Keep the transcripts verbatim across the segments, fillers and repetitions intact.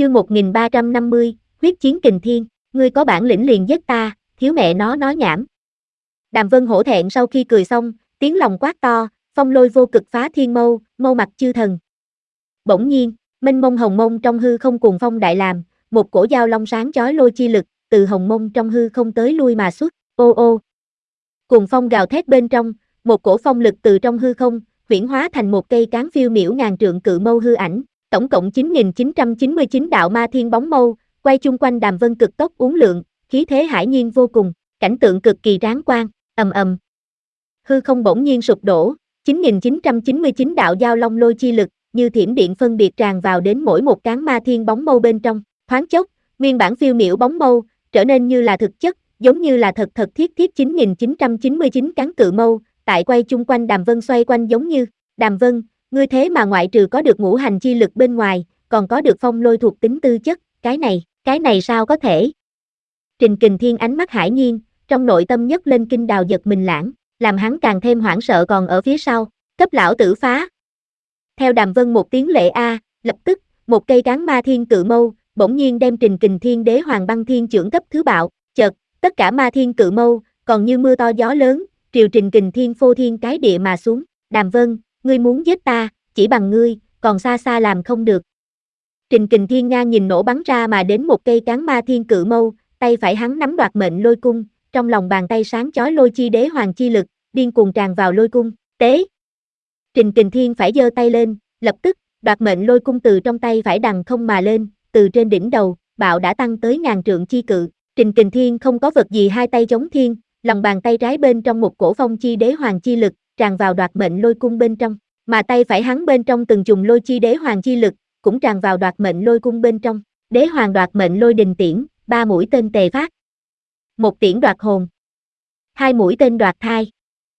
Chương một nghìn ba trăm năm mươi, huyết chiến kình thiên, ngươi có bản lĩnh liền giết ta, thiếu mẹ nó nói nhảm. Đàm Vân hổ thẹn sau khi cười xong, tiếng lòng quát to, phong lôi vô cực phá thiên mâu, mâu mặt chư thần. Bỗng nhiên, mênh mông hồng mông trong hư không cuồng phong đại làm, một cổ dao long sáng chói lôi chi lực, từ hồng mông trong hư không tới lui mà xuất, ô ô. Cuồng phong gào thét bên trong, một cổ phong lực từ trong hư không, huyễn hóa thành một cây cán phiêu miểu ngàn trượng cự mâu hư ảnh, tổng cộng chín nghìn chín trăm chín mươi chín đạo ma thiên bóng mâu, quay chung quanh Đàm Vân cực tốc uốn lượn, khí thế hải nhiên vô cùng, cảnh tượng cực kỳ tráng quan, ầm ầm. Hư không bỗng nhiên sụp đổ, chín nghìn chín trăm chín mươi chín đạo giao long lôi chi lực, như thiểm điện phân biệt tràn vào đến mỗi một cán ma thiên bóng mâu bên trong, thoáng chốc, nguyên bản phiêu miểu bóng mâu, trở nên như là thực chất, giống như là thật thật thiết thiết chín nghìn chín trăm chín mươi chín cán cự mâu, tại quay chung quanh Đàm Vân xoay quanh giống như, Đàm Vân, ngươi thế mà ngoại trừ có được ngũ hành chi lực bên ngoài, còn có được phong lôi thuộc tính tư chất, cái này, cái này sao có thể? Trình Kình Thiên ánh mắt hải nhiên, trong nội tâm nhấc lên kinh đào giật mình lãng, làm hắn càng thêm hoảng sợ còn ở phía sau, cấp lão tử phá. Theo Đàm Vân một tiếng lệ a, lập tức, một cây cán ma thiên cự mâu, bỗng nhiên đem Trình Kình Thiên đế hoàng băng thiên trưởng cấp thứ bạo, chợt, tất cả ma thiên cự mâu, còn như mưa to gió lớn, triều Trình Kình Thiên phô thiên cái địa mà xuống, Đàm Vân, ngươi muốn giết ta, chỉ bằng ngươi, còn xa xa làm không được. Trình Kình Thiên ngang nhìn nổ bắn ra mà đến một cây cán ma thiên cự mâu, tay phải hắn nắm đoạt mệnh lôi cung, trong lòng bàn tay sáng chói lôi chi đế hoàng chi lực, điên cuồng tràn vào lôi cung, tế. Trình Kình Thiên phải giơ tay lên, lập tức, đoạt mệnh lôi cung từ trong tay phải đằng không mà lên, từ trên đỉnh đầu, bạo đã tăng tới ngàn trượng chi cự. Trình Kình Thiên không có vật gì hai tay chống thiên, lòng bàn tay trái bên trong một cổ phong chi đế hoàng chi lực, tràn vào đoạt mệnh lôi cung bên trong, mà tay phải hắn bên trong từng chùm lôi chi đế hoàng chi lực, cũng tràn vào đoạt mệnh lôi cung bên trong. Đế hoàng đoạt mệnh lôi đình tiễn, ba mũi tên tề phát. Một tiễn đoạt hồn, hai mũi tên đoạt thai,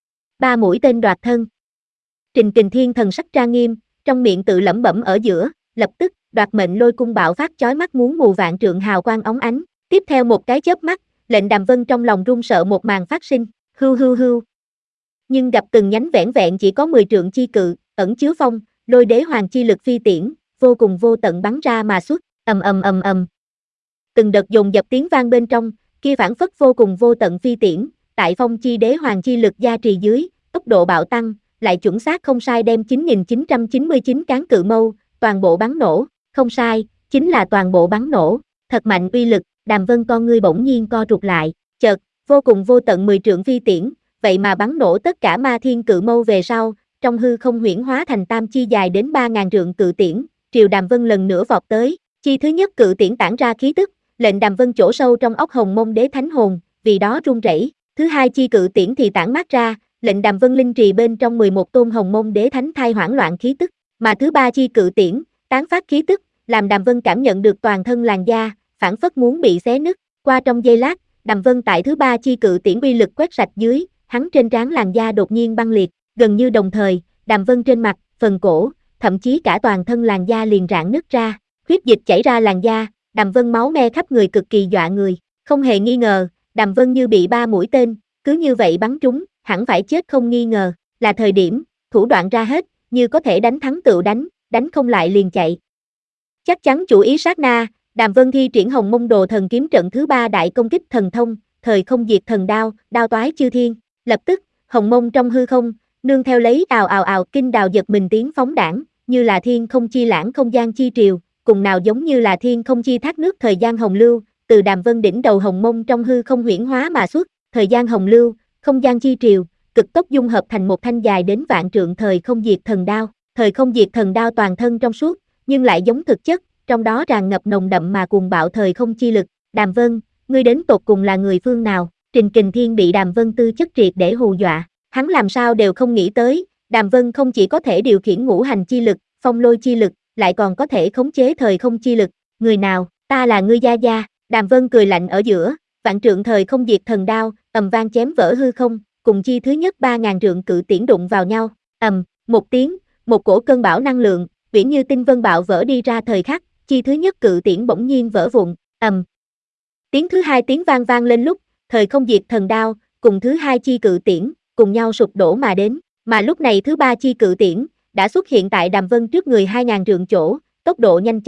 ba mũi tên đoạt thân. Trình Kình Thiên thần sắc trang nghiêm, trong miệng tự lẩm bẩm ở giữa, lập tức, đoạt mệnh lôi cung bạo phát chói mắt muốn mù vạn trượng hào quang óng ánh, tiếp theo một cái chớp mắt, lệnh Đàm Vân trong lòng run sợ một màn phát sinh, hưu hưu hưu. Nhưng gặp từng nhánh vẻn vẹn chỉ có mười trượng chi cự, ẩn chứa phong, lôi đế hoàng chi lực phi tiễn, vô cùng vô tận bắn ra mà xuất, ầm ầm ầm ầm. Từng đợt dồn dập tiếng vang bên trong, kia phản phất vô cùng vô tận phi tiễn, tại phong chi đế hoàng chi lực gia trì dưới, tốc độ bạo tăng, lại chuẩn xác không sai đem chín nghìn chín trăm chín mươi chín cán cự mâu, toàn bộ bắn nổ, không sai, chính là toàn bộ bắn nổ, thật mạnh uy lực. Đàm Vân con ngươi bỗng nhiên co rụt lại, chợt, vô cùng vô tận mười trượng phi tiễn, vậy mà bắn nổ tất cả ma thiên cự mâu về sau, trong hư không huyễn hóa thành tam chi dài đến ba ngàn trượng cự tiễn, triều Đàm Vân lần nữa vọt tới, chi thứ nhất cự tiễn tản ra khí tức, lệnh Đàm Vân chỗ sâu trong óc hồng mông đế thánh hồn, vì đó run rẩy. Thứ hai chi cự tiễn thì tản mát ra, lệnh Đàm Vân linh trì bên trong mười một tôn hồng mông đế thánh thai hoảng loạn khí tức, mà thứ ba chi cự tiễn, tán phát khí tức, làm Đàm Vân cảm nhận được toàn thân làn da, phản phất muốn bị xé nứt. Qua trong giây lát, Đàm Vân tại thứ ba chi cự tiễn uy lực quét sạch dưới, hắn trên trán làn da đột nhiên băng liệt, gần như đồng thời, Đàm Vân trên mặt, phần cổ, thậm chí cả toàn thân làn da liền rạn nứt ra, huyết dịch chảy ra làn da, Đàm Vân máu me khắp người cực kỳ dọa người, không hề nghi ngờ, Đàm Vân như bị ba mũi tên, cứ như vậy bắn trúng, hẳn phải chết không nghi ngờ, là thời điểm, thủ đoạn ra hết, như có thể đánh thắng tựu đánh, đánh không lại liền chạy. Chắc chắn chủ ý sát na, Đàm Vân thi triển Hồng Mông Đồ Thần Kiếm trận thứ ba đại công kích thần thông, thời không diệt thần đao, đao toái chư thiên, lập tức, Hồng Mông trong hư không, nương theo lấy ào ào ào kinh đào giật mình tiếng phóng đảng, như là thiên không chi lãng không gian chi triều, cùng nào giống như là thiên không chi thác nước thời gian hồng lưu, từ Đàm Vân đỉnh đầu Hồng Mông trong hư không huyễn hóa mà xuất, thời gian hồng lưu, không gian chi triều, cực tốc dung hợp thành một thanh dài đến vạn trượng thời không diệt thần đao, thời không diệt thần đao toàn thân trong suốt, nhưng lại giống thực chất, trong đó tràn ngập nồng đậm mà cuồng bạo thời không chi lực. Đàm Vân, ngươi đến tột cùng là người phương nào? Trình Kình Thiên bị Đàm Vân tư chất triệt để hù dọa, hắn làm sao đều không nghĩ tới, Đàm Vân không chỉ có thể điều khiển ngũ hành chi lực, phong lôi chi lực, lại còn có thể khống chế thời không chi lực. Người nào? Ta là ngươi gia gia. Đàm Vân cười lạnh ở giữa, vạn trượng thời không diệt thần đao, ầm vang chém vỡ hư không, cùng chi thứ nhất ba ngàn trượng cự tiễn đụng vào nhau, ầm, một tiếng, một cổ cơn bão năng lượng, viễn như tinh vân bạo vỡ đi ra thời khắc, chi thứ nhất cự tiễn bỗng nhiên vỡ vụn, ầm. Tiếng thứ hai tiếng vang vang lên lúc, thời không diệt thần đao, cùng thứ hai chi cự tiễn, cùng nhau sụp đổ mà đến, mà lúc này thứ ba chi cự tiễn, đã xuất hiện tại Đàm Vân trước người hai ngàn trượng chỗ, tốc độ nhanh chóng,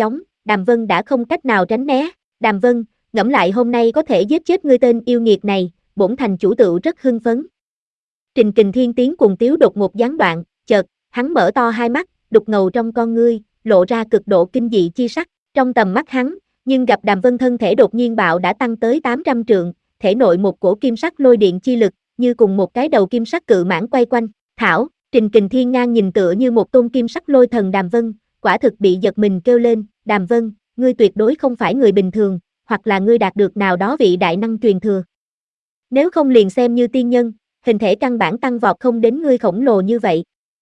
Đàm Vân đã không cách nào tránh né. Đàm Vân, ngẫm lại hôm nay có thể giết chết ngươi tên yêu nghiệt này, bổn thành chủ tựu rất hưng phấn. Trình Kình Thiên tiếng cùng tiếu đột ngột gián đoạn, chợt, hắn mở to hai mắt, đục ngầu trong con ngươi, lộ ra cực độ kinh dị chi sắc, trong tầm mắt hắn, nhưng gặp Đàm Vân thân thể đột nhiên bạo đã tăng tới tám trăm trượng, thể nội một cổ kim sắc lôi điện chi lực, như cùng một cái đầu kim sắc cự mãng quay quanh. Thảo, Trình Kình Thiên ngang nhìn tựa như một tôn kim sắc lôi thần Đàm Vân, quả thực bị giật mình kêu lên, Đàm Vân, ngươi tuyệt đối không phải người bình thường, hoặc là ngươi đạt được nào đó vị đại năng truyền thừa. Nếu không liền xem như tiên nhân, hình thể căn bản tăng vọt không đến ngươi khổng lồ như vậy.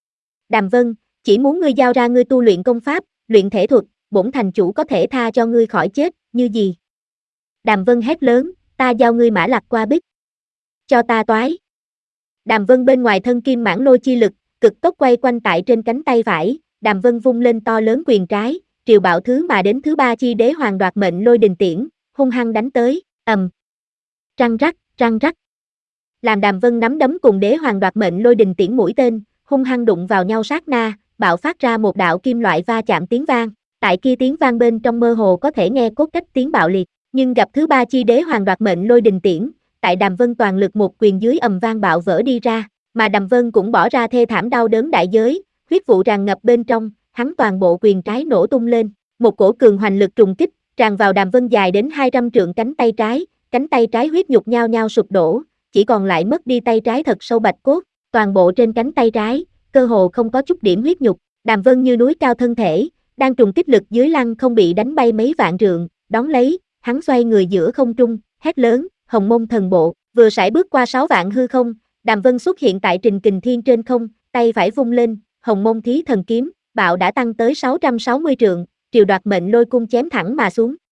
Đàm Vân, chỉ muốn ngươi giao ra ngươi tu luyện công pháp, luyện thể thuật, bổn thành chủ có thể tha cho ngươi khỏi chết, như gì? Đàm Vân hét lớn, ta giao ngươi mã lạc qua bích. Cho ta toái. Đàm Vân bên ngoài thân kim mãng lôi chi lực, cực tốc quay quanh tại trên cánh tay phải, Đàm Vân vung lên to lớn quyền trái, triều bạo thứ mà đến thứ ba chi đế hoàng đoạt mệnh lôi đình tiễn, hung hăng đánh tới, ầm. Răng rắc, răng rắc. Làm Đàm Vân nắm đấm cùng đế hoàng đoạt mệnh lôi đình tiễn mũi tên, hung hăng đụng vào nhau sát na, bạo phát ra một đạo kim loại va chạm tiếng vang, tại kia tiếng vang bên trong mơ hồ có thể nghe cốt cách tiếng bạo liệt, nhưng gặp thứ ba chi đế hoàng đoạt mệnh lôi đình tiễn, tại Đàm Vân toàn lực một quyền dưới ầm vang bạo vỡ đi ra, mà Đàm Vân cũng bỏ ra thê thảm đau đớn đại giới, huyết vụ tràn ngập bên trong, hắn toàn bộ quyền trái nổ tung lên, một cổ cường hoành lực trùng kích, tràn vào Đàm Vân dài đến hai trăm trượng cánh tay trái, cánh tay trái huyết nhục nhao nhao sụp đổ, chỉ còn lại mất đi tay trái thật sâu bạch cốt, toàn bộ trên cánh tay trái, cơ hồ không có chút điểm huyết nhục, Đàm Vân như núi cao thân thể, đang trùng kích lực dưới lăng không bị đánh bay mấy vạn trượng, đón lấy, hắn xoay người giữa không trung, hét lớn, Hồng Mông thần bộ, vừa sải bước qua sáu vạn hư không, Đàm Vân xuất hiện tại Trình Kình Thiên trên không, tay phải vung lên, Hồng Mông thí thần kiếm, bạo đã tăng tới sáu trăm sáu mươi trượng, triều đoạt mệnh lôi cung chém thẳng mà xuống,